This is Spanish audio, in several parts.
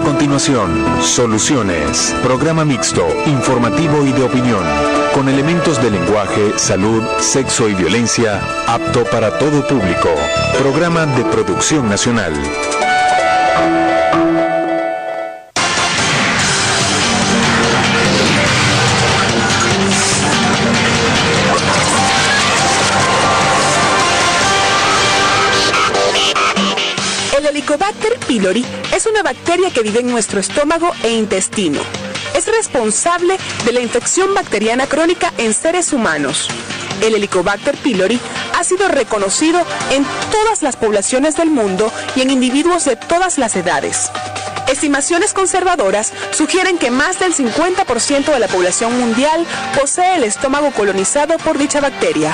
continuación, Soluciones, programa mixto, informativo y de opinión, con elementos de lenguaje, salud, sexo y violencia, apto para todo público. Programa de producción nacional. El Helicobacter pylori es una bacteria que vive en nuestro estómago e intestino. Es responsable de la infección bacteriana crónica en seres humanos. El Helicobacter pylori ha sido reconocido en todas las poblaciones del mundo y en individuos de todas las edades. Estimaciones conservadoras sugieren que más del 50% de la población mundial posee el estómago colonizado por dicha bacteria.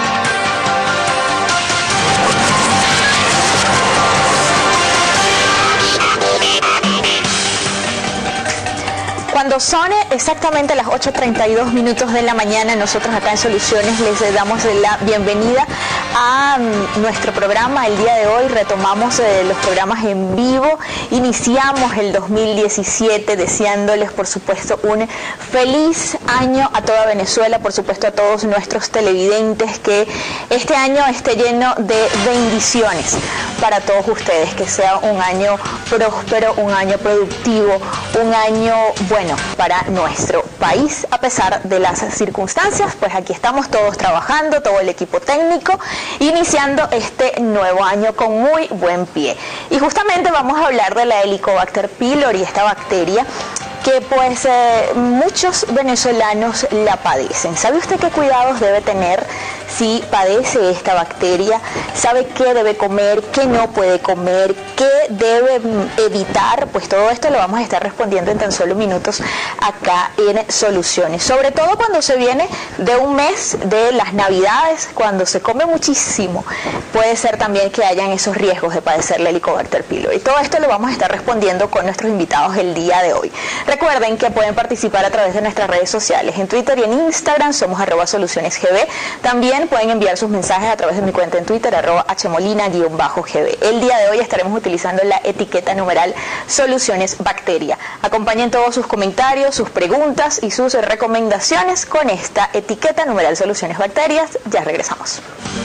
Cuando son exactamente las 8:32 minutos de la mañana, nosotros acá en Soluciones les damos la bienvenida a nuestro programa. El día de hoy retomamos los programas en vivo, iniciamos el 2017 deseándoles por supuesto un feliz año a toda Venezuela, por supuesto a todos nuestros televidentes, que este año esté lleno de bendiciones para todos ustedes, que sea un año próspero, un año productivo, un año bueno para nuestro país. A pesar de las circunstancias, pues aquí estamos todos trabajando, todo el equipo técnico, iniciando este nuevo año con muy buen pie. Y justamente vamos a hablar de la Helicobacter pylori, esta bacteria que pues muchos venezolanos la padecen. ¿Sabe usted qué cuidados debe tener si padece esta bacteria? ¿Sabe qué debe comer, qué no puede comer, qué debe evitar? Pues todo esto lo vamos a estar respondiendo en tan solo minutos acá en Soluciones. Sobre todo cuando se viene de un mes de las Navidades, cuando se come muchísimo, puede ser también que hayan esos riesgos de padecer la Helicobacter pylori. Todo esto lo vamos a estar respondiendo con nuestros invitados el día de hoy. Recuerden que pueden participar a través de nuestras redes sociales. En Twitter y en Instagram somos @solutionsgb. También pueden enviar sus mensajes a través de mi cuenta en Twitter, @hmolina_gb. El día de hoy estaremos utilizando la etiqueta numeral Soluciones Bacteria. Acompañen todos sus comentarios, sus preguntas y sus recomendaciones con esta etiqueta numeral Soluciones Bacterias. Ya regresamos.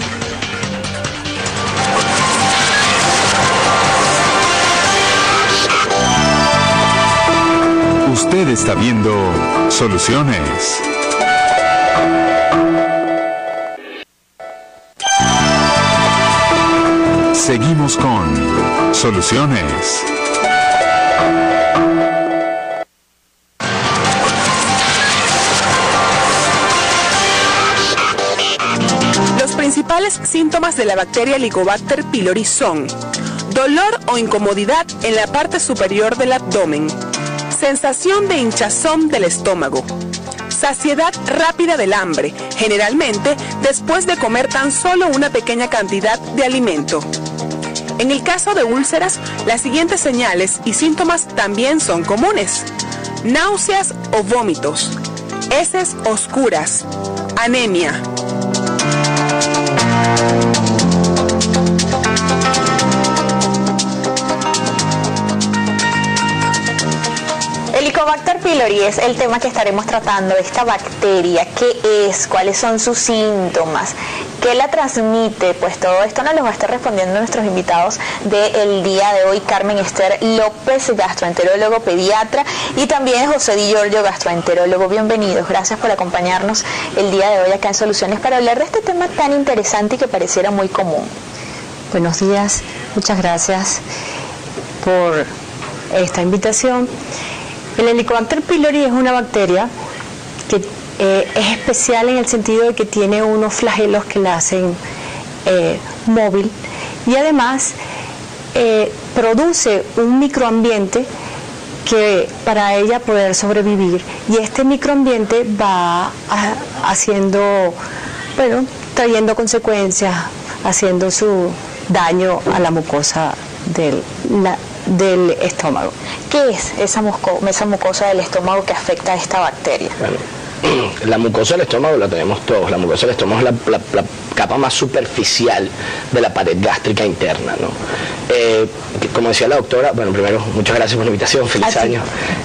Usted está viendo Soluciones. Seguimos con Soluciones. Los principales síntomas de la bacteria Helicobacter pylori son dolor o incomodidad en la parte superior del abdomen, sensación de hinchazón del estómago, saciedad rápida del hambre, generalmente después de comer tan solo una pequeña cantidad de alimento. En el caso de úlceras, las siguientes señales y síntomas también son comunes: náuseas o vómitos, heces oscuras, anemia. Helicobacter pylori es el tema que estaremos tratando. Esta bacteria, ¿qué es? ¿Cuáles son sus síntomas? ¿Qué la transmite? Pues todo esto nos lo va a estar respondiendo nuestros invitados del día de hoy: Carmen Esther López, gastroenterólogo pediatra, y también José Di Giorgio, gastroenterólogo. Bienvenidos, gracias por acompañarnos el día de hoy acá en Soluciones para hablar de este tema tan interesante y que pareciera muy común. Buenos días, muchas gracias por esta invitación. El Helicobacter pylori es una bacteria que es especial en el sentido de que tiene unos flagelos que la hacen móvil, y además produce un microambiente que para ella poder sobrevivir, y este microambiente va haciendo, bueno, trayendo consecuencias, haciendo su daño a la mucosa del estómago. ¿Qué es esa mucosa del estómago que afecta a esta bacteria? Claro. La mucosa del estómago la tenemos todos. La mucosa del estómago es la capa más superficial de la pared gástrica interna, ¿no? Como decía la doctora, bueno, primero, muchas gracias por la invitación, feliz año.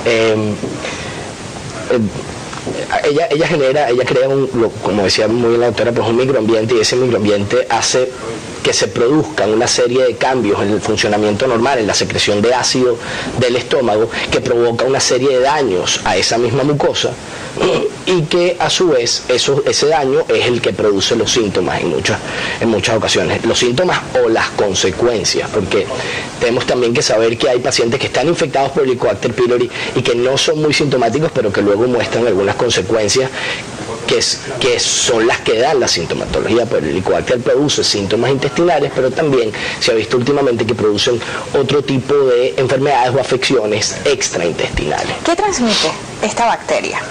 Ella crea como decía muy bien la doctora, pues un microambiente, y ese microambiente hace que se produzcan una serie de cambios en el funcionamiento normal, en la secreción de ácido del estómago, que provoca una serie de daños a esa misma mucosa, y que a su vez ese daño es el que produce los síntomas en muchas ocasiones, los síntomas o las consecuencias, porque tenemos también que saber que hay pacientes que están infectados por Helicobacter pylori y que no son muy sintomáticos, pero que luego muestran algunas consecuencias que son las que dan la sintomatología. Pues el Helicobacter produce síntomas intestinales, pero también se ha visto últimamente que producen otro tipo de enfermedades o afecciones extraintestinales. ¿Qué transmite esta bacteria?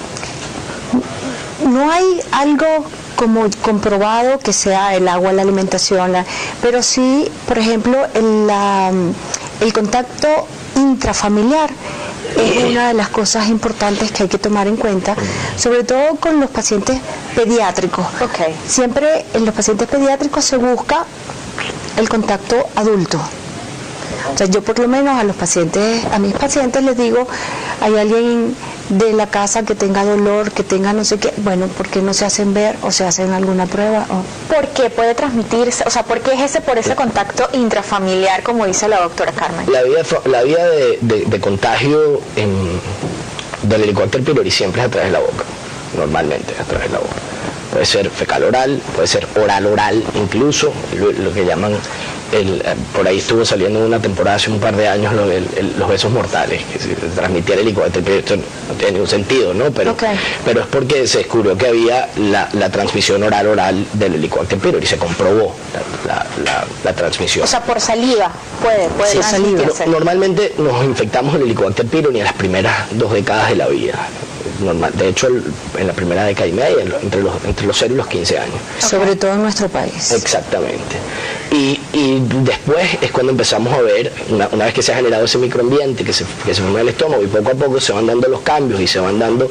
No hay algo como comprobado que sea el agua, la alimentación, pero sí, por ejemplo, el contacto intrafamiliar es una de las cosas importantes que hay que tomar en cuenta, sobre todo con los pacientes pediátricos. Okay. Siempre en los pacientes pediátricos se busca el contacto adulto. O sea, yo por lo menos a mis pacientes les digo, hay alguien de la casa que tenga dolor, que tenga no sé qué, bueno, ¿por qué no se hacen ver o se hacen alguna prueba? ¿Por qué puede transmitirse? O sea, ¿por qué es por ese contacto intrafamiliar, como dice la doctora Carmen? La vía de contagio del Helicobacter pylori siempre es a través de la boca, normalmente a través de la boca. Puede ser fecal oral, puede ser oral oral, incluso lo que llaman por ahí estuvo saliendo en una temporada hace un par de años los besos mortales, que se transmitía el Helicobacter pylori. Esto no tiene ningún sentido, ¿no? Pero es porque se descubrió que había la transmisión oral del Helicobacter pylori, se comprobó la transmisión. O sea, por saliva puede sí, transmitirse. Normalmente nos infectamos el Helicobacter pylori en las primeras 2 décadas de la vida. De hecho, en la primera década y media, entre los 0 y los 15 años. Sobre todo en nuestro país. Exactamente. Y después es cuando empezamos a ver, una vez que se ha generado ese microambiente, que se forma el estómago, y poco a poco se van dando los cambios y se van dando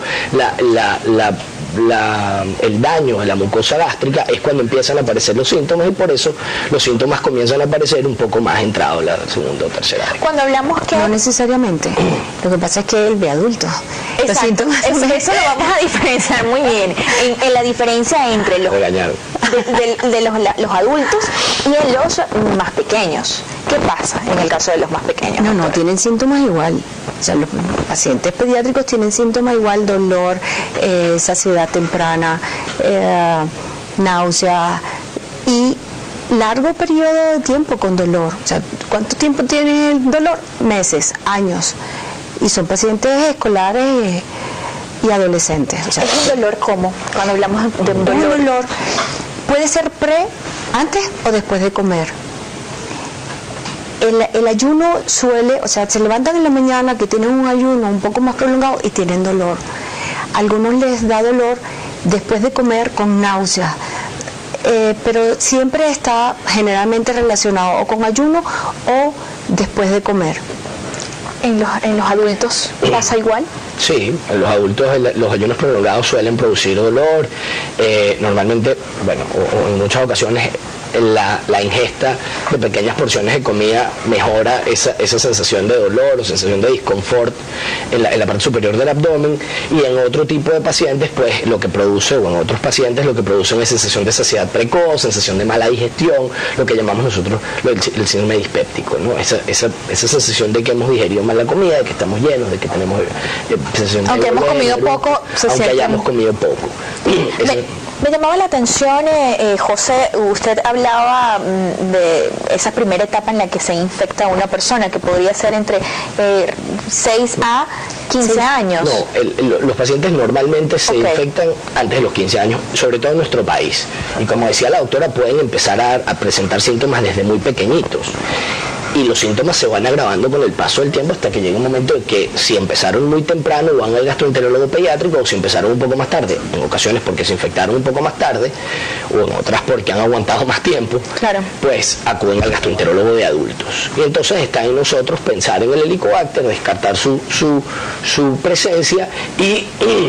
el daño a la mucosa gástrica, es cuando empiezan a aparecer los síntomas, y por eso los síntomas comienzan a aparecer un poco más entrado la segunda o tercera década. Cuando hablamos que... No necesariamente, lo que pasa es que él ve adulto. Los síntomas... Eso lo vamos a diferenciar muy bien, en la diferencia entre los adultos y los más pequeños. ¿Qué pasa en el caso de los más pequeños? No, tienen síntomas igual. O sea, los pacientes pediátricos tienen síntomas igual, dolor, saciedad temprana, náusea y largo periodo de tiempo con dolor. O sea, ¿cuánto tiempo tiene el dolor? Meses, años. Y son pacientes escolares y adolescentes. O sea, ¿es un dolor cómo? Cuando hablamos de un dolor. Un dolor puede ser antes o después de comer. El ayuno suele, o sea, se levantan en la mañana que tienen un ayuno un poco más prolongado y tienen dolor. A algunos les da dolor después de comer con náusea, pero siempre está generalmente relacionado o con ayuno o después de comer. ¿En los adultos pasa igual? Sí, en los adultos los ayunos prolongados suelen producir dolor, normalmente, bueno, o en muchas ocasiones la ingesta de pequeñas porciones de comida mejora esa sensación de dolor o sensación de disconfort en la parte superior del abdomen, y en otro tipo de pacientes, pues lo que produce, o en otros pacientes lo que producen es sensación de saciedad precoz, sensación de mala digestión, lo que llamamos nosotros el síndrome dispéptico, ¿no? Esa sensación de que hemos digerido mal la comida, de que estamos llenos, de que tenemos sensación de aunque hemos comido poco, aunque hayamos comido poco. Me llamaba la atención, José, usted hablaba de esa primera etapa en la que se infecta una persona, que podría ser entre 6 a 15 años. No, los pacientes normalmente se infectan antes de los 15 años, sobre todo en nuestro país. Y como decía la doctora, pueden empezar a presentar síntomas desde muy pequeñitos. Y los síntomas se van agravando con el paso del tiempo hasta que llega un momento en que si empezaron muy temprano van al gastroenterólogo pediátrico, o si empezaron un poco más tarde, en ocasiones porque se infectaron un poco más tarde, o en otras porque han aguantado más tiempo, pues acuden al gastroenterólogo de adultos. Y entonces está en nosotros pensar en el Helicobacter, descartar su presencia y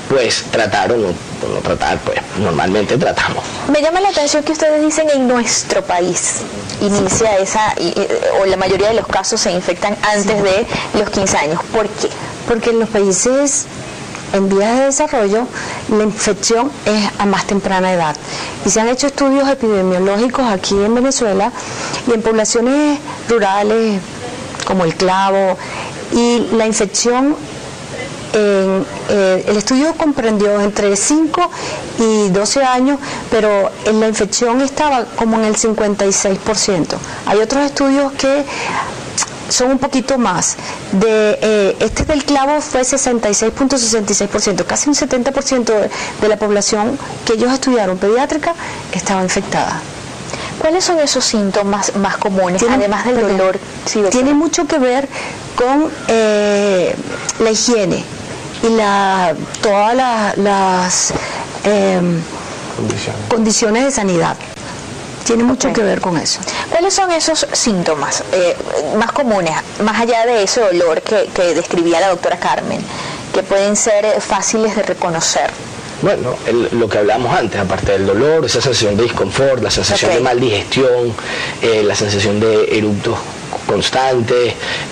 pues tratar o no tratar, pues normalmente tratamos. Me llama la atención que ustedes dicen en nuestro país inicia o la mayoría de los casos se infectan antes de los 15 años. ¿Por qué? Porque en los países en vías de desarrollo la infección es a más temprana edad y se han hecho estudios epidemiológicos aquí en Venezuela y en poblaciones rurales como El Clavo, y la infección el estudio comprendió entre 5 y 12 años, pero en la infección estaba como en el 56%. Hay otros estudios que son un poquito más. Este del Clavo fue 66.66%, casi un 70% de la población que ellos estudiaron pediátrica estaba infectada. ¿Cuáles son esos síntomas más comunes, además del dolor? Sí, tiene mucho que ver con la higiene y todas las condiciones de sanidad. Tiene mucho que ver con eso. ¿Cuáles son esos síntomas más comunes, más allá de ese dolor que describía la doctora Carmen, que pueden ser fáciles de reconocer? Bueno, lo que hablamos antes, aparte del dolor, esa sensación de disconfort, la sensación de mal digestión, la sensación de eructos constantes.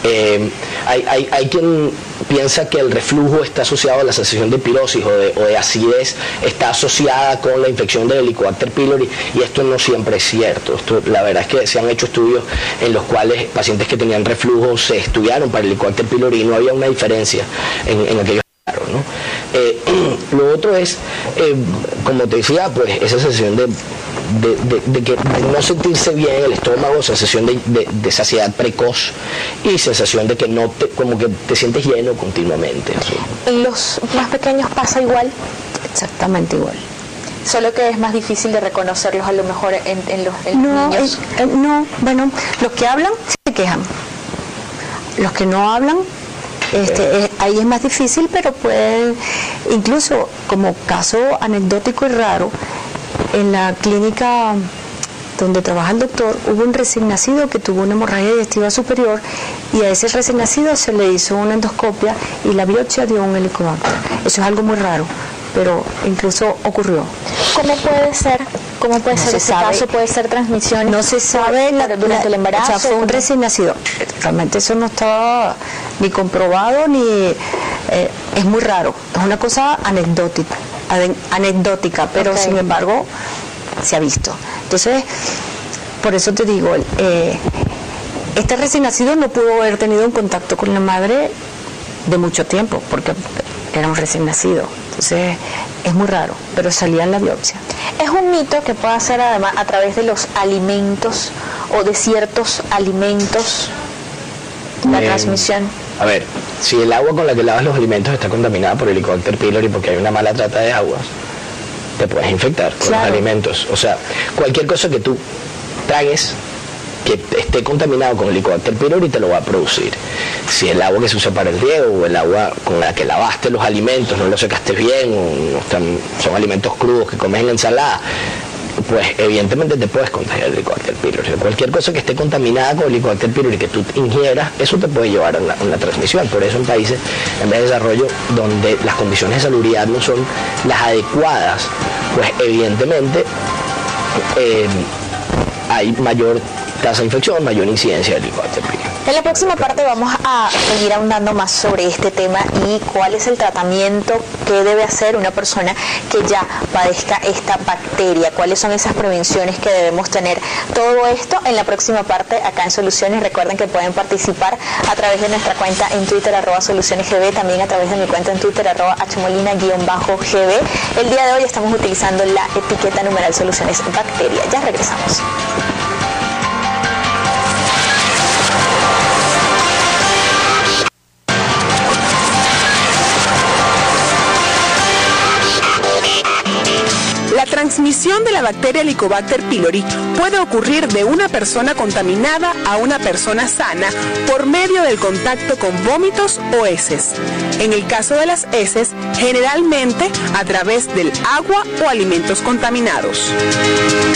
Hay quien piensa que el reflujo está asociado a la sensación de pirosis o de acidez, está asociada con la infección del Helicobacter pylori, y esto no siempre es cierto. La verdad es que se han hecho estudios en los cuales pacientes que tenían reflujo se estudiaron para el Helicobacter pylori y no había una diferencia en aquellos casos, ¿no? Lo otro es, como te decía, pues esa sensación de no sentirse bien en el estómago, sensación de saciedad precoz y sensación de que como que te sientes lleno continuamente. ¿Sí? ¿En los más pequeños pasa igual? Exactamente igual. Solo que es más difícil de reconocerlos a lo mejor en los niños. No, bueno, los que hablan se quejan. Los que no hablan, ahí es más difícil, pero puede, incluso como caso anecdótico y raro, en la clínica donde trabaja el doctor, hubo un recién nacido que tuvo una hemorragia digestiva superior y a ese recién nacido se le hizo una endoscopia y la biopsia dio un helicobacter. Eso es algo muy raro, pero incluso ocurrió. ¿Cómo puede ser ese caso? ¿Puede ser transmisión? No se sabe durante el embarazo. O sea, fue un recién nacido. Realmente eso no estaba ni comprobado ni... es muy raro. Es una cosa anecdótica, pero sin embargo se ha visto. Entonces, por eso te digo, este recién nacido no pudo haber tenido un contacto con la madre de mucho tiempo, porque era un recién nacido. Entonces, es muy raro, pero salía en la biopsia. ¿Es un mito que pueda ser además a través de los alimentos o de ciertos alimentos la transmisión? A ver, si el agua con la que lavas los alimentos está contaminada por Helicobacter pylori porque hay una mala trata de aguas, te puedes infectar con los alimentos. O sea, cualquier cosa que tú tragues que esté contaminado con Helicobacter pylori te lo va a producir. Si el agua que se usa para el riego o el agua con la que lavaste los alimentos no lo secaste bien o son alimentos crudos que comes en ensalada, pues evidentemente te puedes contagiar el Helicobacter pylori. Cualquier cosa que esté contaminada con Helicobacter pylori que tú ingieras, eso te puede llevar a una transmisión. Por eso en países en vez de desarrollo donde las condiciones de salubridad no son las adecuadas, pues evidentemente hay mayor tasa de infección, mayor incidencia del Helicobacter pylori. En la próxima parte vamos a seguir ahondando más sobre este tema y cuál es el tratamiento que debe hacer una persona que ya padezca esta bacteria, cuáles son esas prevenciones que debemos tener. Todo esto en la próxima parte acá en Soluciones. Recuerden que pueden participar a través de nuestra cuenta en Twitter @SolucionesGB, también a través de mi cuenta en Twitter @hmolina_gb. El día de hoy estamos utilizando la etiqueta numeral Soluciones Bacteria. Ya regresamos. La transmisión de la bacteria Helicobacter pylori puede ocurrir de una persona contaminada a una persona sana por medio del contacto con vómitos o heces. En el caso de las heces, generalmente a través del agua o alimentos contaminados.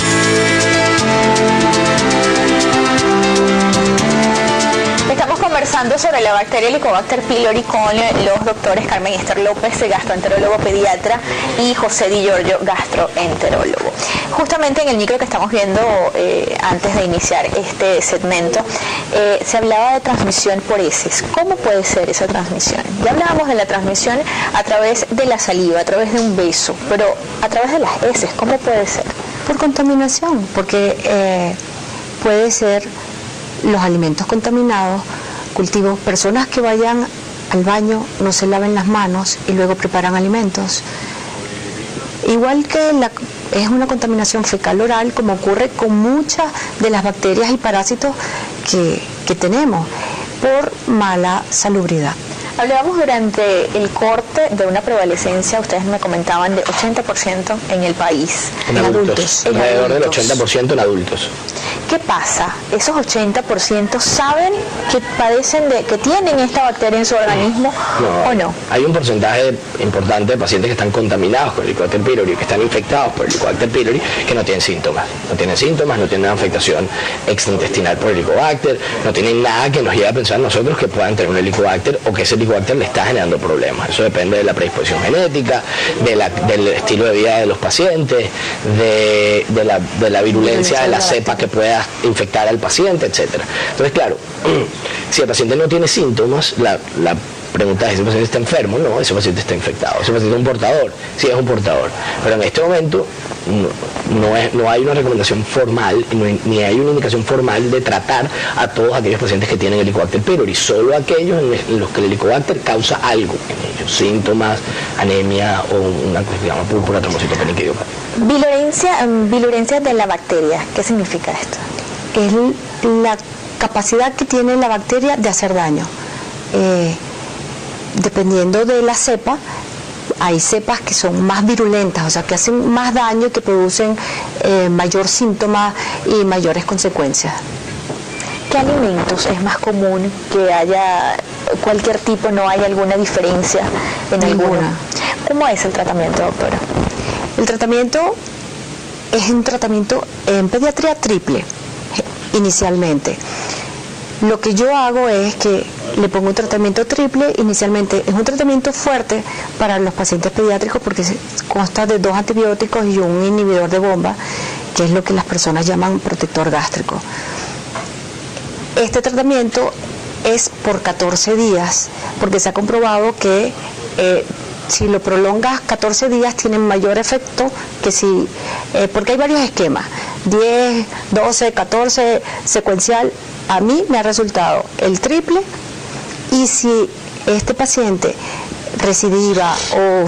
Estamos conversando conversando sobre la bacteria Helicobacter pylori con los doctores Carmen y Esther López, gastroenterólogo pediatra, y José Di Giorgio, gastroenterólogo. Justamente en el micro que estamos viendo antes de iniciar este segmento, se hablaba de transmisión por heces. ¿Cómo puede ser esa transmisión? Ya hablábamos de la transmisión a través de la saliva, a través de un beso, pero a través de las heces, ¿cómo puede ser? Por contaminación, porque puede ser los alimentos contaminados, cultivos, personas que vayan al baño, no se laven las manos y luego preparan alimentos. Igual que es una contaminación fecal oral, como ocurre con muchas de las bacterias y parásitos que tenemos por mala salubridad. Hablábamos durante el corte de una prevalecencia, ustedes me comentaban, de 80% en el país. En adultos. Alrededor del 80% en adultos. ¿Qué pasa? ¿Esos 80% saben que padecen que tienen esta bacteria en su organismo o no? Hay un porcentaje importante de pacientes que están contaminados con el Helicobacter pylori, que están infectados por el Helicobacter pylori, que no tienen síntomas. No tienen síntomas, no tienen una afectación extraintestinal por el Helicobacter, no tienen nada que nos lleve a pensar nosotros que puedan tener un Helicobacter o que ese Helicobacter le está generando problemas. Eso depende de la predisposición genética, del estilo de vida de los pacientes, de la virulencia de la cepa que pueda infectar al paciente, etcétera. Entonces, claro, si el paciente no tiene síntomas, la pregunta es: ¿ese paciente está enfermo? No, ese paciente está infectado. ¿Ese paciente es un portador? Sí, es un portador. Pero en este momento no hay una recomendación formal, ni hay una indicación formal de tratar a todos aquellos pacientes que tienen Helicobacter pylori, solo aquellos en los que el Helicobacter causa algo en ellos, síntomas, anemia o una cosa que se llama púrpura trombocitopénica idiopática. Virulencia de la bacteria, ¿qué significa esto? Es la capacidad que tiene la bacteria de hacer daño. Dependiendo de la cepa, hay cepas que son más virulentas, o sea, que hacen más daño, que producen mayor síntoma y mayores consecuencias. ¿Qué alimentos es más común que haya cualquier tipo, no hay alguna diferencia en alguno? ¿Cómo es el tratamiento, doctora? El tratamiento es un tratamiento en pediatría triple, inicialmente. Lo que yo hago es que le pongo un tratamiento triple. Inicialmente es un tratamiento fuerte para los pacientes pediátricos porque consta de 2 antibióticos y un inhibidor de bomba, que es lo que las personas llaman protector gástrico. Este tratamiento es por 14 días, porque se ha comprobado que si lo prolongas 14 días tiene mayor efecto que si, porque hay varios esquemas, 10, 12, 14, secuencial. A mí me ha resultado el triple, y si este paciente recidiva o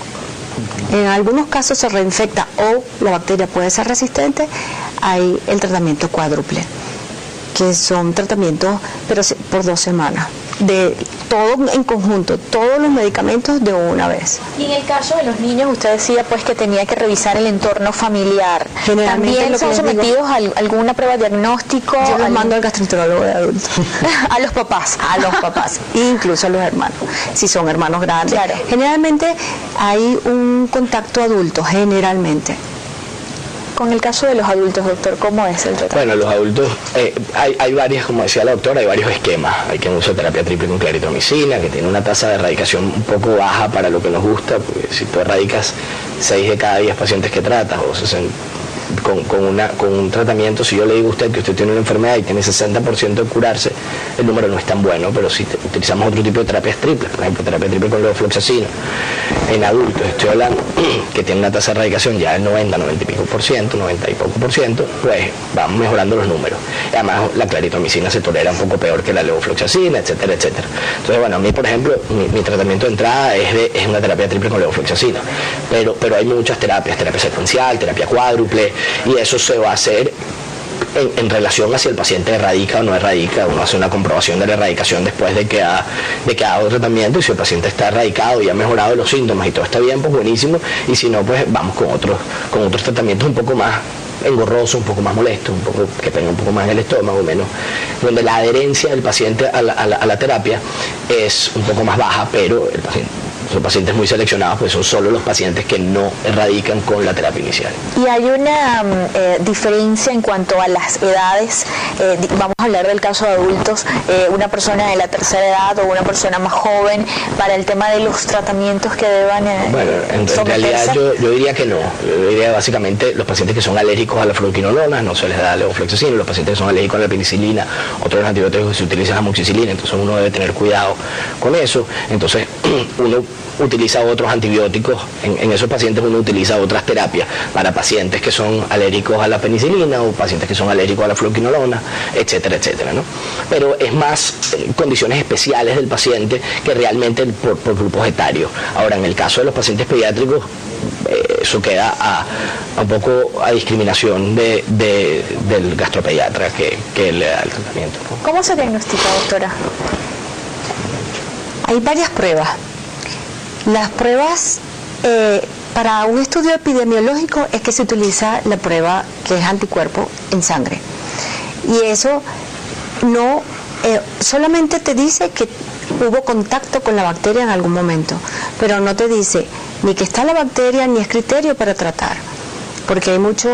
en algunos casos se reinfecta o la bacteria puede ser resistente, hay el tratamiento cuádruple, que son tratamientos pero por 2 semanas, de todo en conjunto, todos los medicamentos de una vez. Y en el caso de los niños, usted decía pues que tenía que revisar el entorno familiar. Generalmente ¿También son sometidos a alguna prueba diagnóstico? Yo los mando al gastroenterólogo de adultos. A los papás. A los papás, incluso a los hermanos, si son hermanos grandes. Claro. Generalmente hay un contacto adulto, generalmente. Con el caso de los adultos, doctor, ¿cómo es el tratamiento? Bueno, los adultos, hay varias, como decía la doctora, hay varios esquemas. Hay quien usa terapia triple con claritromicina, que tiene una tasa de erradicación un poco baja para lo que nos gusta, porque si tú erradicas 6 de cada 10 pacientes que tratas, o 60, con un tratamiento, si yo le digo a usted que usted tiene una enfermedad y tiene 60% de curarse, el número no es tan bueno, pero si utilizamos otro tipo de terapias triples, por ejemplo, terapia triple con levofloxacina, en adultos, estoy hablando, que tiene una tasa de erradicación ya del 90 y pico por ciento, 90 y poco por ciento, pues vamos mejorando los números. Y además la claritromicina se tolera un poco peor que la levofloxacina, etcétera, etcétera. Entonces, bueno, a mí, por ejemplo, mi tratamiento de entrada es una terapia triple con levofloxacina, pero hay muchas terapias, terapia secuencial, terapia cuádruple, y eso se va a hacer en relación a si el paciente erradica o no erradica. Uno hace una comprobación de la erradicación después de que ha dado tratamiento, y si el paciente está erradicado y ha mejorado los síntomas y todo está bien, pues buenísimo, y si no, pues vamos con otros tratamientos un poco más engorrosos, un poco más molestos, un poco que tenga un poco más en el estómago, menos, donde la adherencia del paciente a la terapia es un poco más baja, pero el paciente son pacientes muy seleccionados, pues son solo los pacientes que no erradican con la terapia inicial. Y hay una diferencia en cuanto a las edades, vamos a hablar del caso de adultos, una persona de la tercera edad o una persona más joven, para el tema de los tratamientos que deban bueno, en realidad yo diría que no. Yo diría básicamente los pacientes que son alérgicos a la fluoroquinolona no se les da levofloxacina, los pacientes que son alérgicos a la penicilina, otros antibióticos que se utilizan amoxicilina, entonces uno debe tener cuidado con eso. Entonces uno utiliza otros antibióticos, en esos pacientes uno utiliza otras terapias para pacientes que son alérgicos a la penicilina o pacientes que son alérgicos a la fluoroquinolona, etcétera, etcétera, ¿no? Pero es más condiciones especiales del paciente que realmente por grupos etarios. Ahora, en el caso de los pacientes pediátricos, eso queda un poco a discriminación del gastropediatra que le da el tratamiento, ¿no? ¿Cómo se diagnostica, doctora? Hay varias pruebas. Las pruebas para un estudio epidemiológico es que se utiliza la prueba que es anticuerpo en sangre. Y eso no solamente te dice que hubo contacto con la bacteria en algún momento, pero no te dice ni que está la bacteria ni es criterio para tratar, porque hay muchos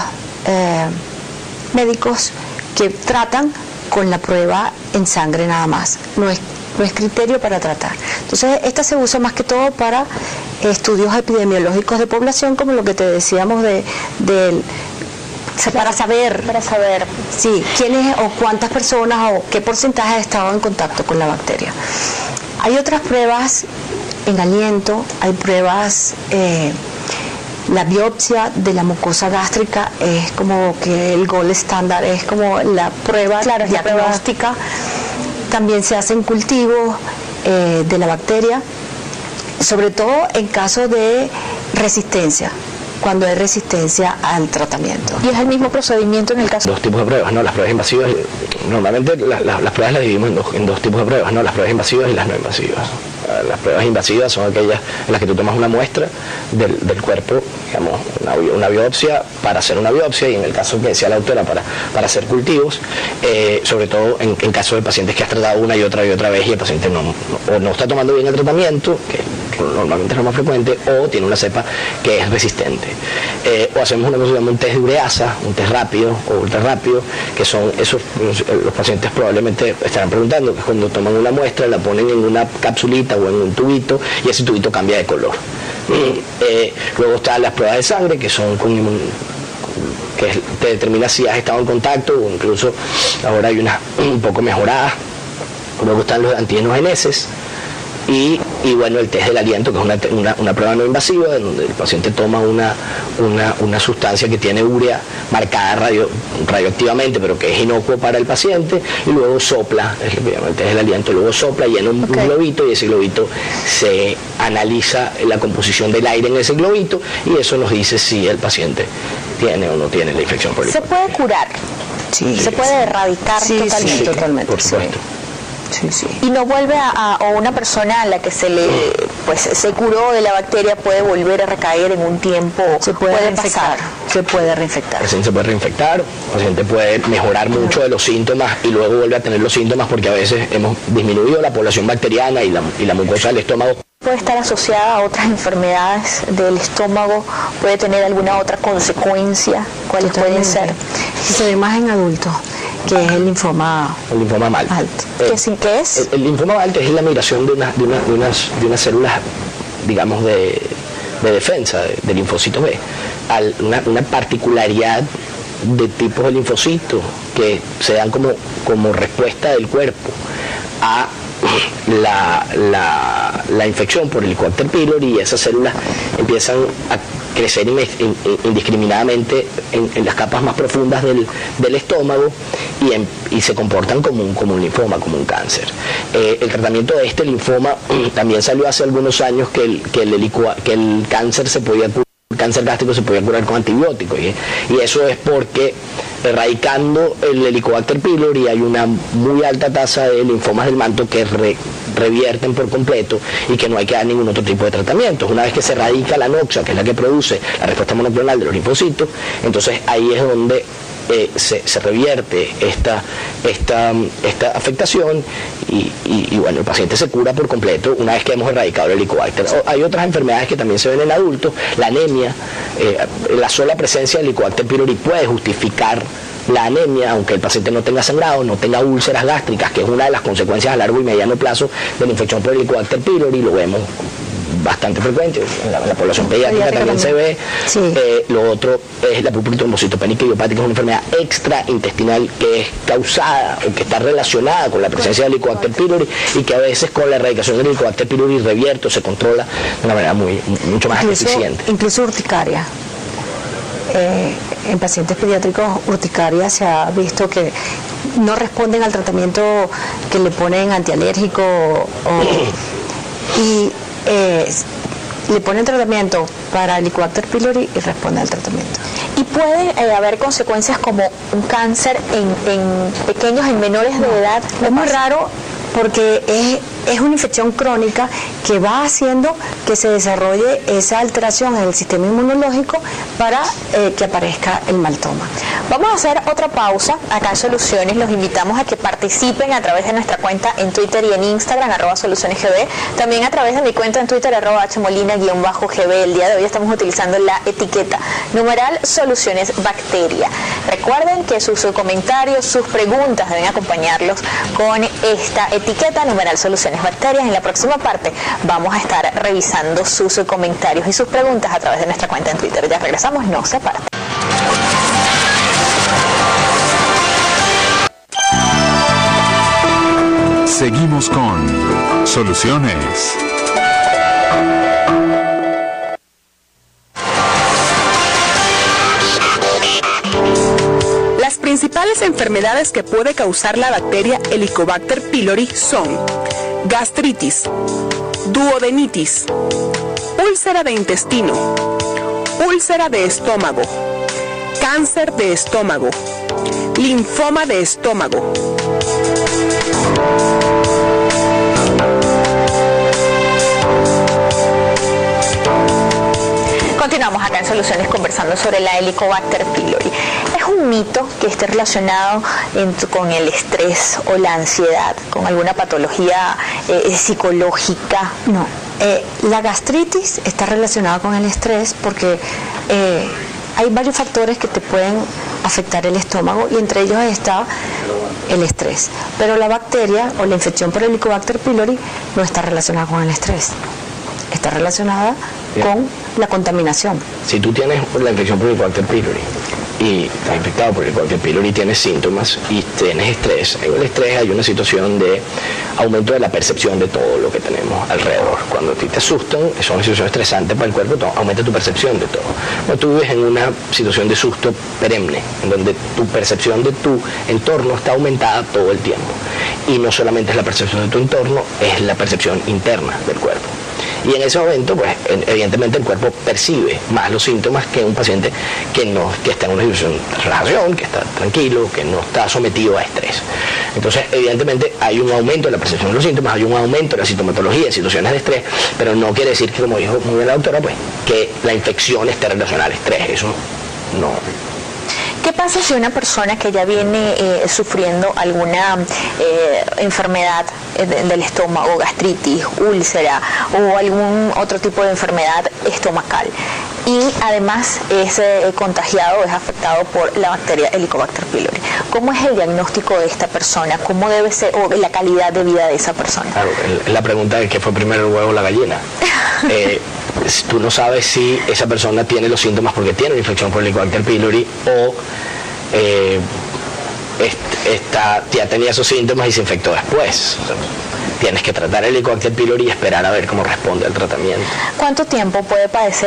médicos que tratan con la prueba en sangre nada más, no es criterio para tratar. Entonces esta se usa más que todo para estudios epidemiológicos de población, como lo que te decíamos para saber sí, quiénes o cuántas personas o qué porcentaje ha estado en contacto con la bacteria. Hay otras pruebas en aliento, hay pruebas, la biopsia de la mucosa gástrica es como que el gold estándar, es como la prueba diagnóstica. También se hacen cultivos de la bacteria, sobre todo en caso de resistencia, cuando hay resistencia al tratamiento. ¿Y es el mismo procedimiento en el caso? Dos tipos de pruebas, ¿no? Las pruebas invasivas, normalmente las pruebas las dividimos en dos tipos de pruebas, ¿no? Las pruebas invasivas y las no invasivas. Las pruebas invasivas son aquellas en las que tú tomas una muestra del cuerpo, digamos, una biopsia para hacer una biopsia, y en el caso que decía la autora, para hacer cultivos, sobre todo en caso de pacientes que has tratado una y otra vez y el paciente no está tomando bien el tratamiento, que normalmente es lo más frecuente, o tiene una cepa que es resistente. O hacemos una cosa que se llama un test de ureasa, un test rápido o ultra rápido, que son esos, los pacientes probablemente estarán preguntando, que cuando toman una muestra la ponen en una capsulita o en un tubito y ese tubito cambia de color. Luego están las pruebas de sangre, que son que te determina si has estado en contacto, o incluso ahora hay unas un poco mejoradas. Luego están los antígenos y bueno, el test del aliento, que es una prueba no invasiva, en donde el paciente toma una sustancia que tiene urea marcada radioactivamente, pero que es inocuo para el paciente, y luego sopla, el test del aliento, luego sopla, llena un globito, y ese globito se analiza la composición del aire en ese globito, y eso nos dice si el paciente tiene o no tiene la infección por el ¿Se puede curar? Sí. ¿Se puede erradicar totalmente? Sí, totalmente. Por supuesto. Sí, sí. Y no vuelve o una persona a la que se curó de la bacteria puede volver a recaer en un tiempo, se puede pasar. Se puede reinfectar. El paciente se puede reinfectar, el paciente puede mejorar mucho de los síntomas y luego vuelve a tener los síntomas, porque a veces hemos disminuido la población bacteriana y la mucosa del estómago. ¿Puede estar asociada a otras enfermedades del estómago? ¿Puede tener alguna otra consecuencia? ¿Cuáles pueden ser? Si se ve más en adultos, que es el linfoma mal. alto. ¿Qué es? El linfoma alto es la migración de unas células, digamos, de defensa, de linfocitos B, una particularidad de tipos de linfocitos que se dan como respuesta del cuerpo a la infección por Helicobacter pylori, y esas células empiezan a crecer indiscriminadamente en las capas más profundas del estómago y se comportan como un linfoma, como un cáncer. El tratamiento de este linfoma también salió hace algunos años que el cáncer se podía curar. El cáncer gástrico se podía curar con antibióticos, y eso es porque erradicando el Helicobacter pylori hay una muy alta tasa de linfomas del manto que revierten por completo y que no hay que dar ningún otro tipo de tratamiento. Una vez que se erradica la noxa, que es la que produce la respuesta monoclonal de los linfocitos, entonces ahí es donde se revierte esta afectación y bueno, el paciente se cura por completo una vez que hemos erradicado el Helicobacter. Hay otras enfermedades que también se ven en adultos, la anemia, la sola presencia del Helicobacter pylori puede justificar la anemia, aunque el paciente no tenga sangrado, no tenga úlceras gástricas, que es una de las consecuencias a largo y mediano plazo de la infección por el Helicobacter pylori, lo vemos bastante frecuente, en la población pediátrica también se ve. Sí. Lo otro es la púrpura trombocitopénica idiopática, es una enfermedad extraintestinal que es causada o que está relacionada con la presencia del Helicobacter pylori y que a veces con la erradicación del Helicobacter pylori revierte o se controla de una manera mucho más eficiente. Incluso urticaria. En pacientes pediátricos urticaria se ha visto que no responden al tratamiento que le ponen antialérgico y le ponen tratamiento para Helicobacter pylori y responde al tratamiento. Y puede haber consecuencias como un cáncer en pequeños, en menores de edad. Es muy raro porque es una infección crónica que va haciendo que se desarrolle esa alteración en el sistema inmunológico para que aparezca el maltoma. Vamos a hacer otra pausa acá en Soluciones. Los invitamos a que participen a través de nuestra cuenta en Twitter y en Instagram, @SolucionesGB. También a través de mi cuenta en Twitter, @HMolina_GB. El día de hoy estamos utilizando la etiqueta numeral Soluciones Bacteria. Recuerden que sus comentarios, sus preguntas deben acompañarlos con esta etiqueta numeral Soluciones Bacterias. En la próxima parte vamos a estar revisando sus comentarios y sus preguntas a través de nuestra cuenta en Twitter. Ya regresamos, no se aparten. Seguimos con Soluciones. Las principales enfermedades que puede causar la bacteria Helicobacter pylori son gastritis, duodenitis, úlcera de intestino, úlcera de estómago, cáncer de estómago, linfoma de estómago. Continuamos acá en Soluciones conversando sobre la Helicobacter pylori. ¿Es un mito que esté relacionado con el estrés o la ansiedad, con alguna patología psicológica? No. La gastritis está relacionada con el estrés porque hay varios factores que te pueden afectar el estómago y entre ellos está el estrés. Pero la bacteria o la infección por Helicobacter pylori no está relacionada con el estrés. Está relacionada con la contaminación. Si tú tienes la infección por Helicobacter pylori y estás infectado por Helicobacter pylori y tienes síntomas y tienes estrés, en el estrés hay una situación de aumento de la percepción de todo lo que tenemos alrededor. Cuando a ti te asustan, es una situación estresante para el cuerpo, aumenta tu percepción de todo. Cuando tú vives en una situación de susto perenne, en donde tu percepción de tu entorno está aumentada todo el tiempo. Y no solamente es la percepción de tu entorno, es la percepción interna del cuerpo. Y en ese momento, pues, evidentemente el cuerpo percibe más los síntomas que un paciente que está en una situación de relajación, que está tranquilo, que no está sometido a estrés. Entonces, evidentemente, hay un aumento de la percepción de los síntomas, hay un aumento de la sintomatología en situaciones de estrés, pero no quiere decir que, como dijo muy bien la doctora, pues, que la infección esté relacionada al estrés. Eso no. ¿Qué pasa si una persona que ya viene sufriendo alguna enfermedad del estómago, gastritis, úlcera o algún otro tipo de enfermedad estomacal y además es contagiado, es afectado por la bacteria Helicobacter pylori? ¿Cómo es el diagnóstico de esta persona? ¿Cómo debe ser o la calidad de vida de esa persona? Claro, la pregunta es ¿qué fue primero el huevo o la gallina? Tú no sabes si esa persona tiene los síntomas porque tiene una infección por Helicobacter pylori o ya tenía esos síntomas y se infectó después. O sea, tienes que tratar el Helicobacter pylori y esperar a ver cómo responde al tratamiento. ¿Cuánto tiempo puede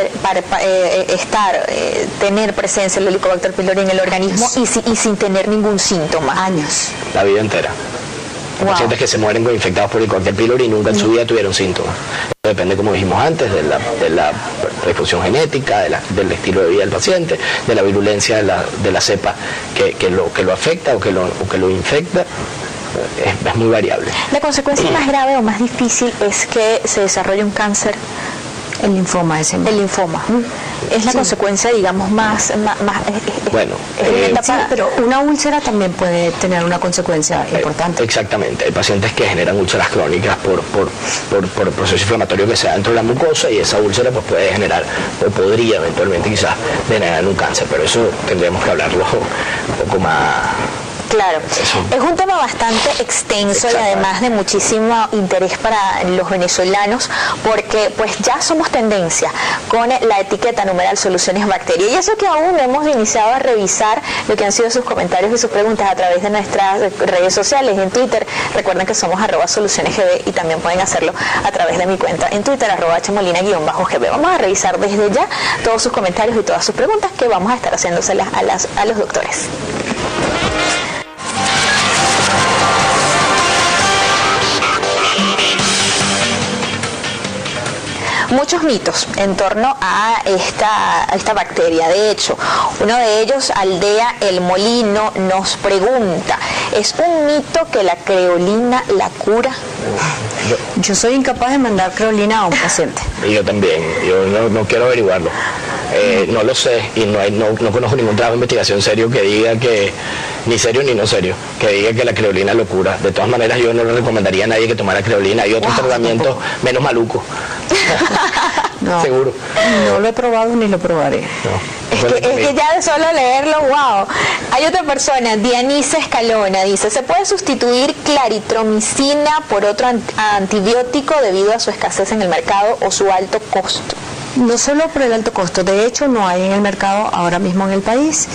tener presencia el Helicobacter pylori en el organismo y sin tener ningún síntoma? Años. La vida entera. Hay pacientes que se mueren con infectados por Helicobacter pylori y nunca en su vida tuvieron síntomas. Depende, como dijimos antes, de la predisposición genética, del estilo de vida del paciente, de la virulencia de la cepa que lo afecta o que lo infecta. Es muy variable. ¿La consecuencia más grave o más difícil es que se desarrolle un cáncer? El linfoma ese. El linfoma. Es la consecuencia, digamos, más Bueno, sí, pero una úlcera también puede tener una consecuencia importante. Exactamente, hay pacientes que generan úlceras crónicas por el proceso inflamatorio que se da dentro de la mucosa, y esa úlcera pues puede generar, o podría eventualmente quizás generar un cáncer, pero eso tendríamos que hablarlo un poco más. Claro, es un tema bastante extenso y además de muchísimo interés para los venezolanos, porque pues ya somos tendencia con la etiqueta numeral Soluciones Bacteria, y eso que aún no hemos iniciado a revisar lo que han sido sus comentarios y sus preguntas a través de nuestras redes sociales. En Twitter, recuerden que somos @solucionesgb, y también pueden hacerlo a través de mi cuenta en Twitter, @hmolina_gb. Vamos a revisar desde ya todos sus comentarios y todas sus preguntas, que vamos a estar haciéndoselas a los doctores. Muchos mitos en torno a esta bacteria. De hecho, uno de ellos, Aldea El Molino, nos pregunta: ¿es un mito que la creolina la cura? Yo soy incapaz de mandar creolina a un paciente. Y yo también, yo no quiero averiguarlo. No lo sé, y no conozco ningún trabajo de investigación serio que diga que, ni serio ni no serio, que diga que la creolina lo cura. De todas maneras, yo no le recomendaría a nadie que tomara creolina. Hay otros tratamientos menos malucos. No, seguro. No lo he probado ni lo probaré. No. Es que ya de solo leerlo, wow. Hay otra persona, Dianice Escalona, dice: ¿se puede sustituir claritromicina por otro antibiótico debido a su escasez en el mercado o su alto costo? No solo por el alto costo, de hecho no hay en el mercado ahora mismo en el país.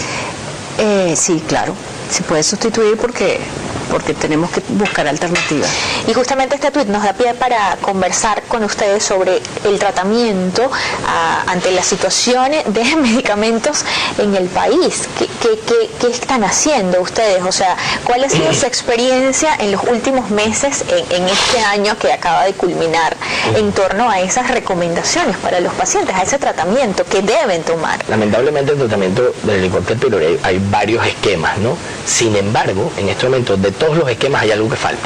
Sí, claro, se puede sustituir porque tenemos que buscar alternativas. Y justamente este tuit nos da pie para conversar con ustedes sobre el tratamiento ante la situación de medicamentos en el país. ¿Qué están haciendo ustedes? O sea, ¿cuál ha sido su experiencia en los últimos meses, en este año que acaba de culminar, en torno a esas recomendaciones para los pacientes, a ese tratamiento que deben tomar? Lamentablemente, el tratamiento del Helicobacter pylori hay varios esquemas, ¿no? Sin embargo, en este momento, de todos los esquemas hay algo que falta.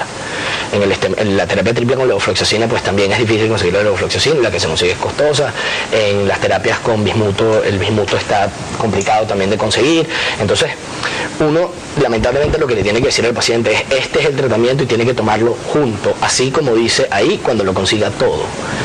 En la terapia triple con levofloxacina, pues también es difícil conseguir la levofloxacina, la que se consigue es costosa. En las terapias con bismuto, el bismuto está complicado también de conseguir. Entonces, uno lamentablemente lo que le tiene que decir al paciente es: este es el tratamiento y tiene que tomarlo junto, así como dice ahí, cuando lo consiga todo.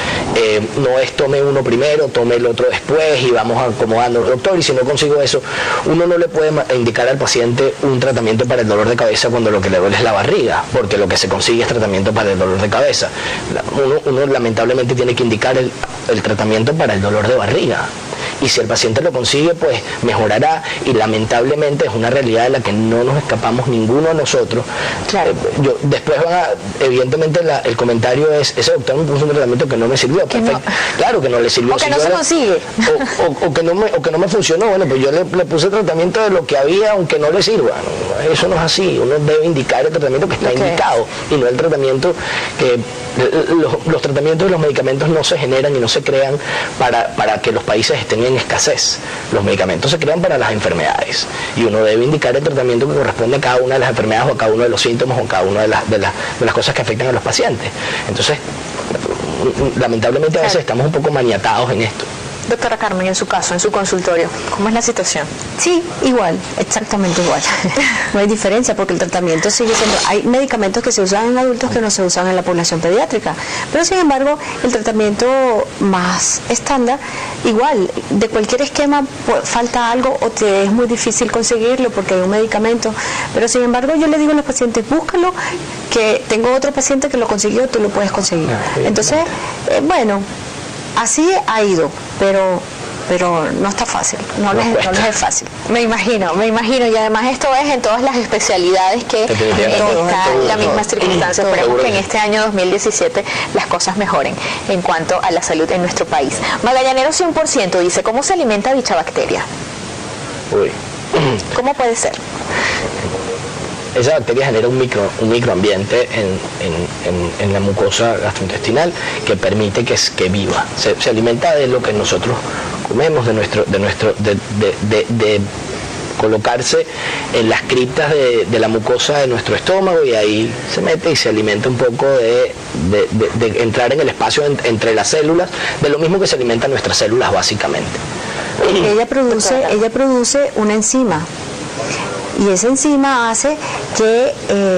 No es tome uno primero, tome el otro después y vamos acomodando. Doctor, y si no consigo eso, uno no le puede indicar al paciente un tratamiento para el dolor de cabeza cuando lo que le duele es la barriga, porque lo que se consigue es tratamiento para el dolor de cabeza. Uno lamentablemente tiene que indicar el tratamiento para el dolor de barriga. Y si el paciente lo consigue, pues mejorará, y lamentablemente es una realidad de la que no nos escapamos ninguno de nosotros. Claro. Después evidentemente el comentario es: ese doctor me puso un tratamiento que no me sirvió. Perfecto. No. Claro que no le sirvió. O que no se consigue. O que no me funcionó. Bueno, pues yo le puse tratamiento de lo que había, aunque no le sirva. No, eso no es así. Uno debe indicar el tratamiento que está indicado, y no el tratamiento que... Los tratamientos de los medicamentos no se generan y no se crean para que los países estén en escasez. Los medicamentos se crean para las enfermedades, y uno debe indicar el tratamiento que corresponde a cada una de las enfermedades, o a cada uno de los síntomas, o a cada una de las cosas que afectan a los pacientes. Entonces, lamentablemente a veces estamos un poco maniatados en esto. Doctora Carmen, en su caso, en su consultorio, ¿cómo es la situación? Sí, igual, exactamente igual. No hay diferencia, porque el tratamiento sigue siendo... Hay medicamentos que se usan en adultos que no se usan en la población pediátrica, pero sin embargo, el tratamiento más estándar, igual, de cualquier esquema falta algo, o te es muy difícil conseguirlo porque hay un medicamento, pero sin embargo yo le digo a los pacientes: búscalo, que tengo otro paciente que lo consiguió, tú lo puedes conseguir. Entonces, bueno, así ha ido, pero no está fácil, no les es fácil. Me imagino, y además esto es en todas las especialidades que está la misma circunstancia. Esperemos que en este año 2017 las cosas mejoren en cuanto a la salud en nuestro país. Magallanero 100% dice: ¿cómo se alimenta dicha bacteria? Uy. ¿Cómo puede ser? Esa bacteria genera un microambiente en la mucosa gastrointestinal que permite que viva. Se alimenta de lo que nosotros comemos, de colocarse en las criptas de la mucosa de nuestro estómago, y ahí se mete y se alimenta un poco de entrar en el espacio entre las células, de lo mismo que se alimentan nuestras células básicamente. ella produce una enzima, y esa enzima hace que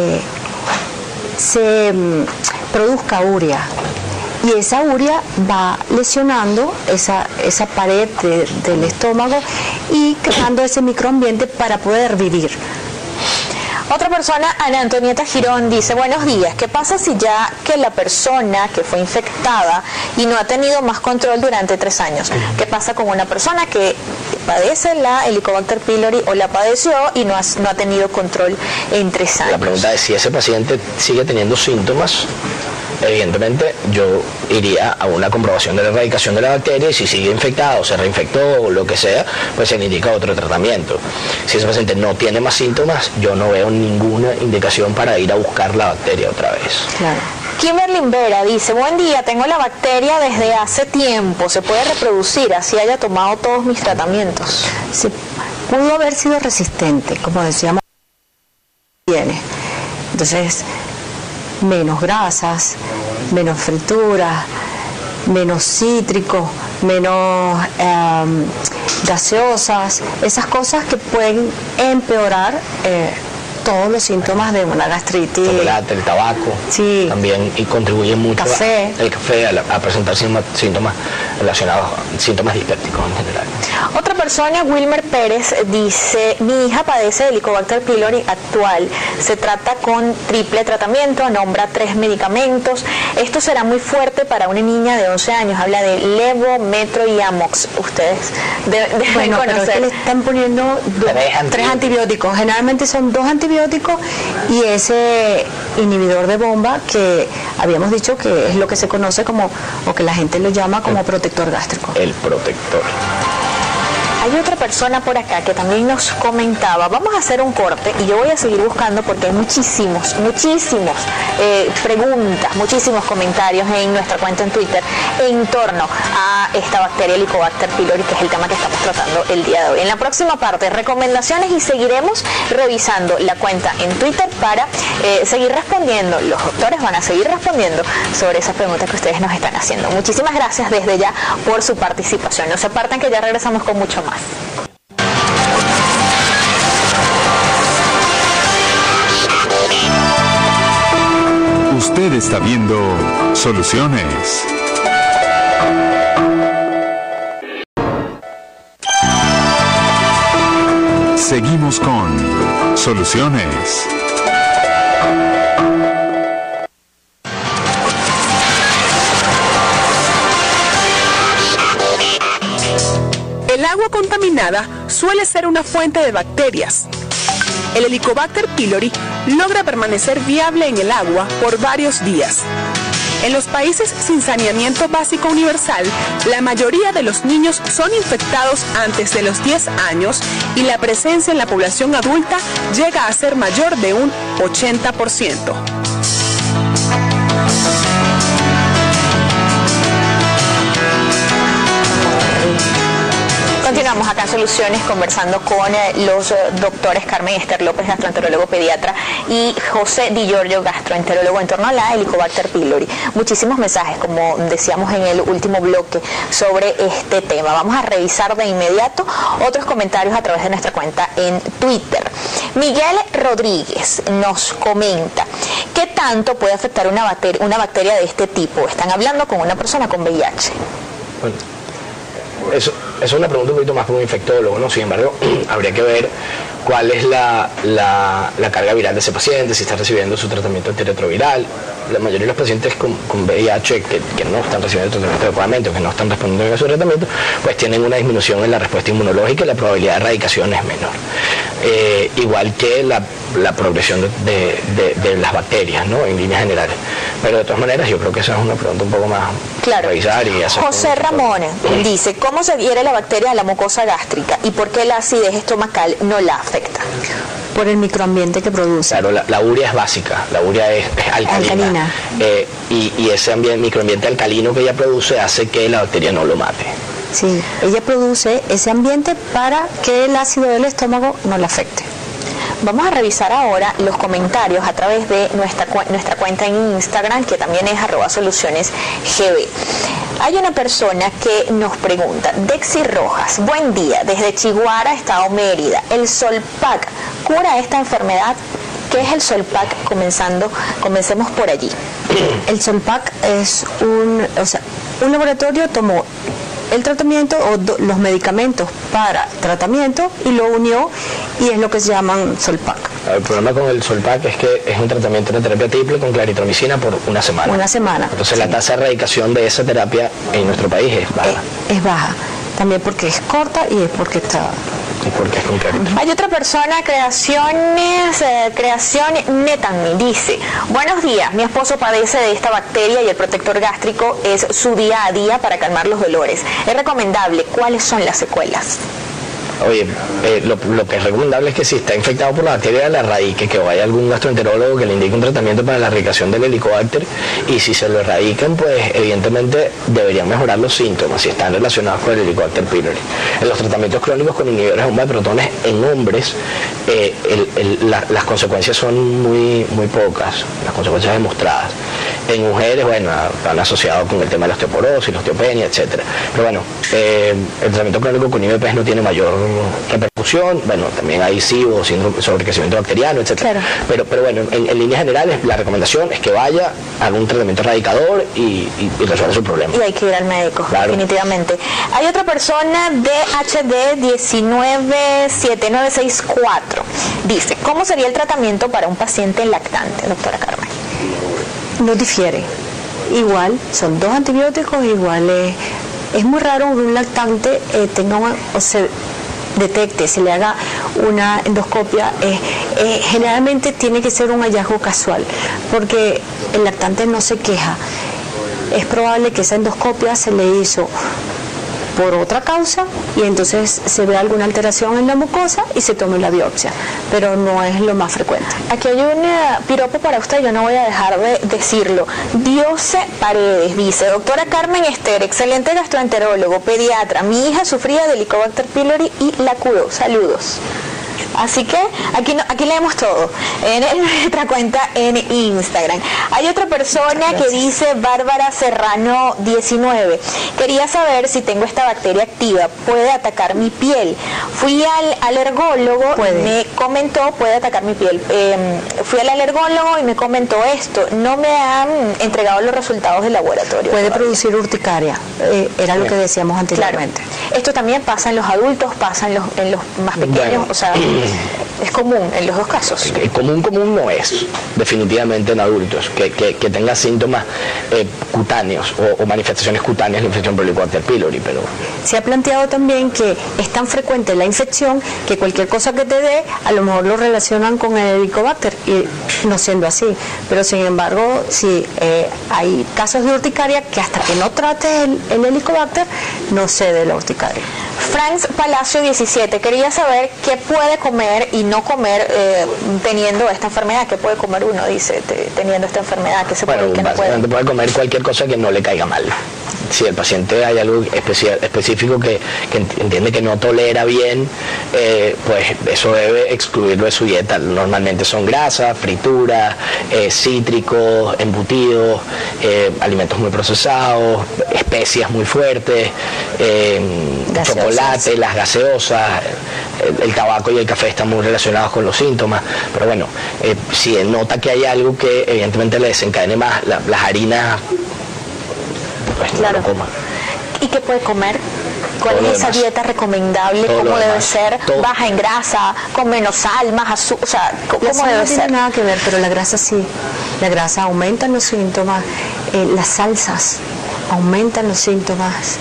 se produzca urea, y esa urea va lesionando esa pared del estómago y creando ese microambiente para poder vivir. Otra persona, Ana Antonieta Girón, dice: buenos días, ¿qué pasa si ya que la persona que fue infectada y no ha tenido más control durante 3 años? ¿Qué pasa con una persona que padece la Helicobacter pylori o la padeció y no ha tenido control en 3 años? La pregunta es si ese paciente sigue teniendo síntomas. Evidentemente yo iría a una comprobación de la erradicación de la bacteria, y si sigue infectado, se reinfectó o lo que sea, pues se le indica otro tratamiento. Si ese paciente no tiene más síntomas, yo no veo ninguna indicación para ir a buscar la bacteria otra vez. Claro. Kimberly Vera dice: buen día, tengo la bacteria desde hace tiempo, ¿se puede reproducir así haya tomado todos mis tratamientos? Sí, pudo haber sido resistente, como decíamos, entonces menos grasas, menos frituras, menos cítricos, menos gaseosas, esas cosas que pueden empeorar todos los síntomas de una gastritis. El chocolate, el tabaco, sí, también, y contribuye mucho el café a presentar síntomas relacionados, síntomas dispépticos en general. Otra persona, Wilmer Pérez, dice: mi hija padece de Helicobacter pylori actual, se trata con triple tratamiento, nombra 3 medicamentos, esto será muy fuerte para una niña de 11 años, habla de Levo, Metro y Amox. Ustedes deben conocer. Pero es que le están poniendo 3 antibióticos, generalmente son 2 antibióticos y ese inhibidor de bomba que habíamos dicho que es lo que se conoce como, o que la gente lo llama como protector gástrico. El protector. Hay otra persona por acá que también nos comentaba: vamos a hacer un corte y yo voy a seguir buscando porque hay muchísimas preguntas, muchísimos comentarios en nuestra cuenta en Twitter en torno a esta bacteria Helicobacter pylori, que es el tema que estamos tratando el día de hoy. En la próxima parte, recomendaciones, y seguiremos revisando la cuenta en Twitter para seguir respondiendo. Los doctores van a seguir respondiendo sobre esas preguntas que ustedes nos están haciendo. Muchísimas gracias desde ya por su participación. No se apartan, que ya regresamos con mucho más. Usted está viendo Soluciones. Seguimos con Soluciones. El agua contaminada suele ser una fuente de bacterias. El Helicobacter pylori logra permanecer viable en el agua por varios días. En los países sin saneamiento básico universal, la mayoría de los niños son infectados antes de los 10 años y la presencia en la población adulta llega a ser mayor de un 80%. Continuamos acá en Soluciones conversando con los doctores Carmen Esther López, gastroenterólogo pediatra, y José Di Giorgio, gastroenterólogo, en torno a la Helicobacter pylori. Muchísimos mensajes, como decíamos en el último bloque, sobre este tema. Vamos a revisar de inmediato otros comentarios a través de nuestra cuenta en Twitter. Miguel Rodríguez nos comenta: ¿qué tanto puede afectar una bacteria de este tipo? Están hablando con una persona con VIH. Bueno, eso es una pregunta un poquito más para un infectólogo, ¿no? Sin embargo, habría que ver cuál es la carga viral de ese paciente, si está recibiendo su tratamiento antirretroviral. La mayoría de los pacientes con VIH que no están recibiendo el tratamiento adecuadamente o que no están respondiendo bien a su tratamiento, pues tienen una disminución en la respuesta inmunológica y la probabilidad de erradicación es menor. Igual que la progresión de las bacterias, ¿no? En líneas generales. Pero de todas maneras, yo creo que esa es una pregunta un poco más claro. Revisar y hacer. José Ramón dice: ¿cómo se adhiere la bacteria a la mucosa gástrica y por qué la acidez estomacal no la afecta? Por el microambiente que produce. Claro, la urea es básica, la urea es alcalina. Y ese microambiente alcalino que ella produce hace que la bacteria no lo mate. Sí, ella produce ese ambiente para que el ácido del estómago no la afecte. Vamos a revisar ahora los comentarios a través de nuestra cuenta en Instagram, que también es @solucionesgb. Hay una persona que nos pregunta, Dexy Rojas, buen día, desde Chiguara, Estado Mérida. ¿El Solpac cura esta enfermedad? ¿Qué es el Solpac? Comencemos por allí. El Solpac es un laboratorio tomó el tratamiento o los medicamentos para tratamiento y lo unió, y es lo que se llaman Solpac. El problema con el Solpac es que es un tratamiento de terapia triple con claritromicina por una semana. Una semana. Entonces la tasa de erradicación de esa terapia en nuestro país es baja. Es baja, también porque es corta y es porque está... Y porque es con claritromicina. Hay otra persona, Creación Netanmi, dice, buenos días, mi esposo padece de esta bacteria y el protector gástrico es su día a día para calmar los dolores. ¿Es recomendable? ¿Cuáles son las secuelas? Oye, lo que es recomendable es que si está infectado por la bacteria de la erradique, que vaya algún gastroenterólogo que le indique un tratamiento para la erradicación del Helicobacter, y si se lo erradican, pues evidentemente deberían mejorar los síntomas si están relacionados con el Helicobacter pylori. En los tratamientos crónicos con inhibidores de bomba de protones en hombres, las consecuencias son muy pocas, las consecuencias demostradas. En mujeres, bueno, están asociados con el tema de la osteoporosis, la osteopenia, etcétera. Pero bueno, el tratamiento crónico con IBPs no tiene mayor repercusión. Bueno, también hay SIBO, síndrome sobrecrecimiento bacteriano, etcétera. Claro. Pero bueno, en líneas generales, la recomendación es que vaya, haga un tratamiento erradicador y resuelva su problema. Y hay que ir al médico, claro. Definitivamente. Hay otra persona, DHD 197964. Dice, ¿cómo sería el tratamiento para un paciente lactante, doctora Carmen? No difiere. Igual, son 2 antibióticos, igual es muy raro que un lactante se detecte, se le haga una endoscopia. Generalmente tiene que ser un hallazgo casual, porque el lactante no se queja. Es probable que esa endoscopia se le hizo por otra causa y entonces se ve alguna alteración en la mucosa y se tome la biopsia, pero no es lo más frecuente. Aquí hay un piropo para usted, yo no voy a dejar de decirlo. Diose Paredes dice, doctora Carmen Ester, excelente gastroenterólogo, pediatra, mi hija sufría de Helicobacter pylori y la curó, saludos. Así que aquí leemos todo en nuestra cuenta en Instagram. Hay otra persona que dice, Bárbara Serrano 19, quería saber si tengo esta bacteria activa, puede atacar mi piel. Fui al alergólogo y me comentó, puede atacar mi piel. Fui al alergólogo y me comentó esto, no me han entregado los resultados del laboratorio. Puede producir urticaria, era lo que decíamos anteriormente. Claro. Esto también pasa en los adultos, pasa en los más pequeños, bueno, o sea... Es común en los dos casos. Común no es, definitivamente en adultos, que tenga síntomas cutáneos o manifestaciones cutáneas de infección por Helicobacter pylori, pero... Se ha planteado también que es tan frecuente la infección que cualquier cosa que te dé, a lo mejor lo relacionan con el Helicobacter, y no siendo así. Pero sin embargo, sí, hay casos de urticaria que hasta que no trates el Helicobacter, no cede la urticaria. Franz Palacio 17, quería saber qué puede comer y no comer teniendo esta enfermedad. ¿Qué puede comer uno, dice, teniendo esta enfermedad? ¿Qué se puede y qué no puede? Puede comer cualquier cosa que no le caiga mal. Si el paciente hay algo específico que entiende que no tolera bien, pues eso debe excluirlo de su dieta. Normalmente son grasas, frituras, cítricos, embutidos, alimentos muy procesados, especias muy fuertes, chocolate, las gaseosas, el tabaco y el café están muy relacionados con los síntomas, pero bueno, si nota que hay algo que evidentemente le desencadene más, las harinas, pues claro. No lo coma. ¿Y qué puede comer? ¿Cuál es esa dieta recomendable? ¿Cómo debe ser? ¿Baja en grasa? ¿Con menos sal? ¿Más azúcar? O sea, ¿cómo debe ser? No tiene nada que ver, pero la grasa sí. La grasa aumenta los síntomas. Las salsas aumentan los síntomas.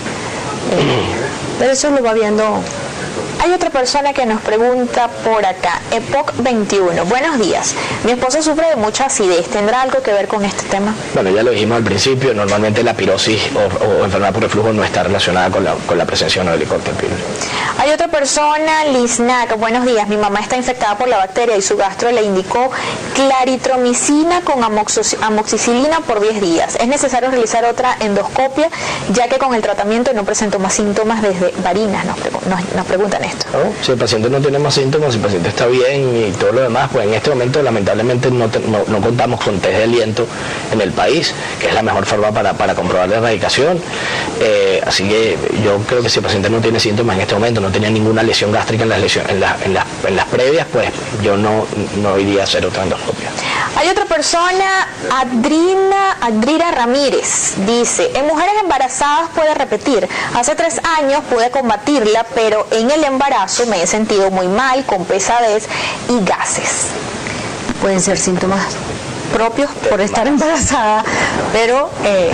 Pero eso lo va viendo. Hay otra persona que nos pregunta por acá, Epoch 21. Buenos días. Mi esposo sufre de mucha acidez. ¿Tendrá algo que ver con este tema? Bueno, ya lo dijimos al principio, normalmente la pirosis o enfermedad por reflujo no está relacionada con la presencia de Helicobacter pylori. Hay otra persona, Liznac. Buenos días. Mi mamá está infectada por la bacteria y su gastro le indicó claritromicina con amoxicilina por 10 días. ¿Es necesario realizar otra endoscopia, ya que con el tratamiento no presentó más síntomas desde varinas? Nos preguntan esto. esto? ¿No? Si el paciente no tiene más síntomas, si el paciente está bien y todo lo demás, pues en este momento lamentablemente no contamos con test de aliento en el país, que es la mejor forma para comprobar la erradicación. Así que yo creo que si el paciente no tiene síntomas en este momento, no tenía ninguna lesión gástrica en las previas, pues yo no iría a hacer otra endoscopia. Hay otra persona, Adrira Ramírez, dice: en mujeres embarazadas puede repetir. Hace 3 años pude combatirla, pero en el embarazo me he sentido muy mal, con pesadez y gases. Pueden ser síntomas propios por estar embarazada, pero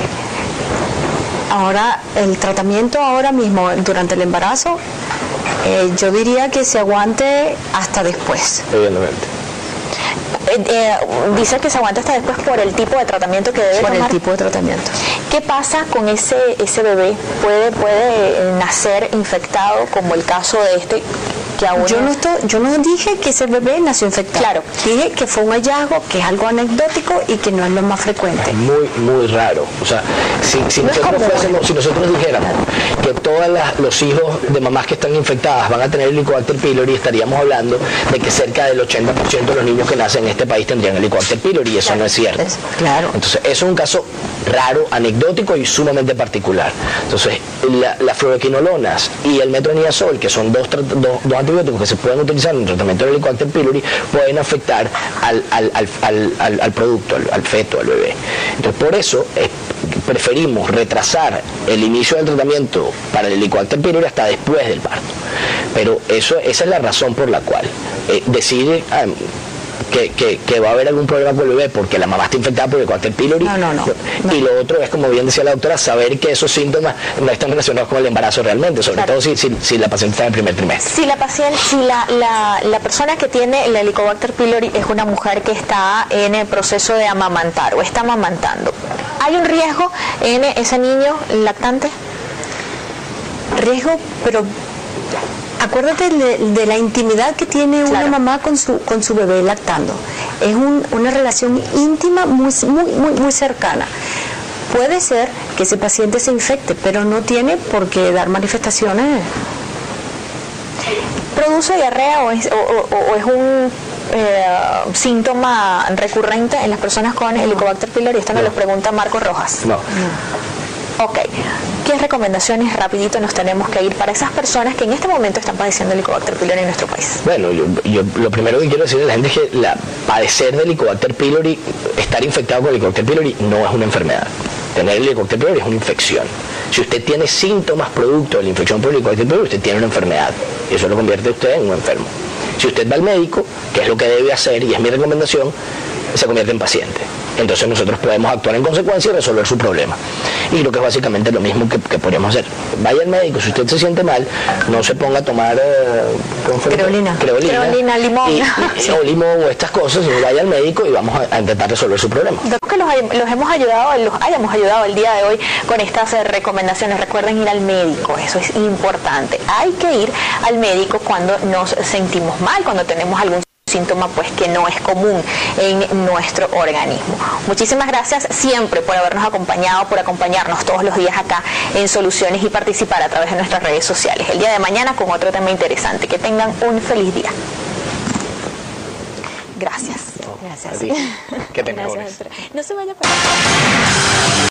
ahora el tratamiento ahora mismo durante el embarazo, yo diría que se aguante hasta después. Evidentemente. Dice que se aguanta hasta después por el tipo de tratamiento que debe tomar. Por el tipo de tratamiento. ¿Qué pasa con ese bebé? ¿Puede nacer infectado, como el caso de este? Que aún yo no dije que ese bebé nació infectado. Claro. Dije que fue un hallazgo, que es algo anecdótico y que no es lo más frecuente. Muy, muy raro. O sea, si nosotros dijéramos que todos los hijos de mamás que están infectadas van a tener Helicobacter pylori, estaríamos hablando de que cerca del 80% de los niños que nacen en este país tendrían Helicobacter pylori, y eso no es cierto. Claro. Entonces, eso es un caso raro, anecdótico y sumamente particular. Entonces, las fluoroquinolonas y el metronidazol, que son dos antibióticos que se pueden utilizar en el tratamiento del Helicobacter pylori, pueden afectar al producto, al feto, al bebé. Entonces, por eso preferimos retrasar el inicio del tratamiento para el Helicobacter pylori hasta después del parto. Pero esa es la razón por la cual decir que va a haber algún problema con el bebé porque la mamá está infectada por el Helicobacter pylori. No. Y lo otro es, como bien decía la doctora, saber que esos síntomas no están relacionados con el embarazo realmente, sobre todo si la paciente está en el primer trimestre. Si la persona que tiene el Helicobacter pylori es una mujer que está en el proceso de amamantar o está amamantando, ¿hay un riesgo en ese niño lactante? Riesgo, pero acuérdate de la intimidad que tiene una mamá con su bebé lactando. Es una relación íntima muy cercana. Puede ser que ese paciente se infecte, pero no tiene por qué dar manifestaciones. ¿Produce diarrea o es un síntoma recurrente en las personas con Helicobacter pylori? Esto nos lo pregunta Marco Rojas. No. Ok, ¿qué recomendaciones rapidito nos tenemos que ir para esas personas que en este momento están padeciendo Helicobacter pylori en nuestro país? Bueno, yo lo primero que quiero decirle a la gente es que padecer de Helicobacter pylori, estar infectado con Helicobacter pylori, no es una enfermedad. Tener Helicobacter pylori es una infección. Si usted tiene síntomas producto de la infección por Helicobacter pylori, usted tiene una enfermedad y eso lo convierte a usted en un enfermo. Si usted va al médico, que es lo que debe hacer y es mi recomendación, se convierte en paciente. Entonces nosotros podemos actuar en consecuencia y resolver su problema. Y creo que es básicamente lo mismo que podríamos hacer. Vaya al médico, si usted se siente mal, no se ponga a tomar creolina, limón. O limón o estas cosas, sino vaya al médico y vamos a intentar resolver su problema. Creo que los hayamos ayudado el día de hoy con estas recomendaciones. Recuerden ir al médico, eso es importante. Hay que ir al médico cuando nos sentimos mal, cuando tenemos algún síntoma pues que no es común en nuestro organismo. Muchísimas gracias siempre por habernos acompañado, por acompañarnos todos los días acá en Soluciones y participar a través de nuestras redes sociales. El día de mañana con otro tema interesante. Que tengan un feliz día. Gracias. Gracias. Que te mejores. No se vaya a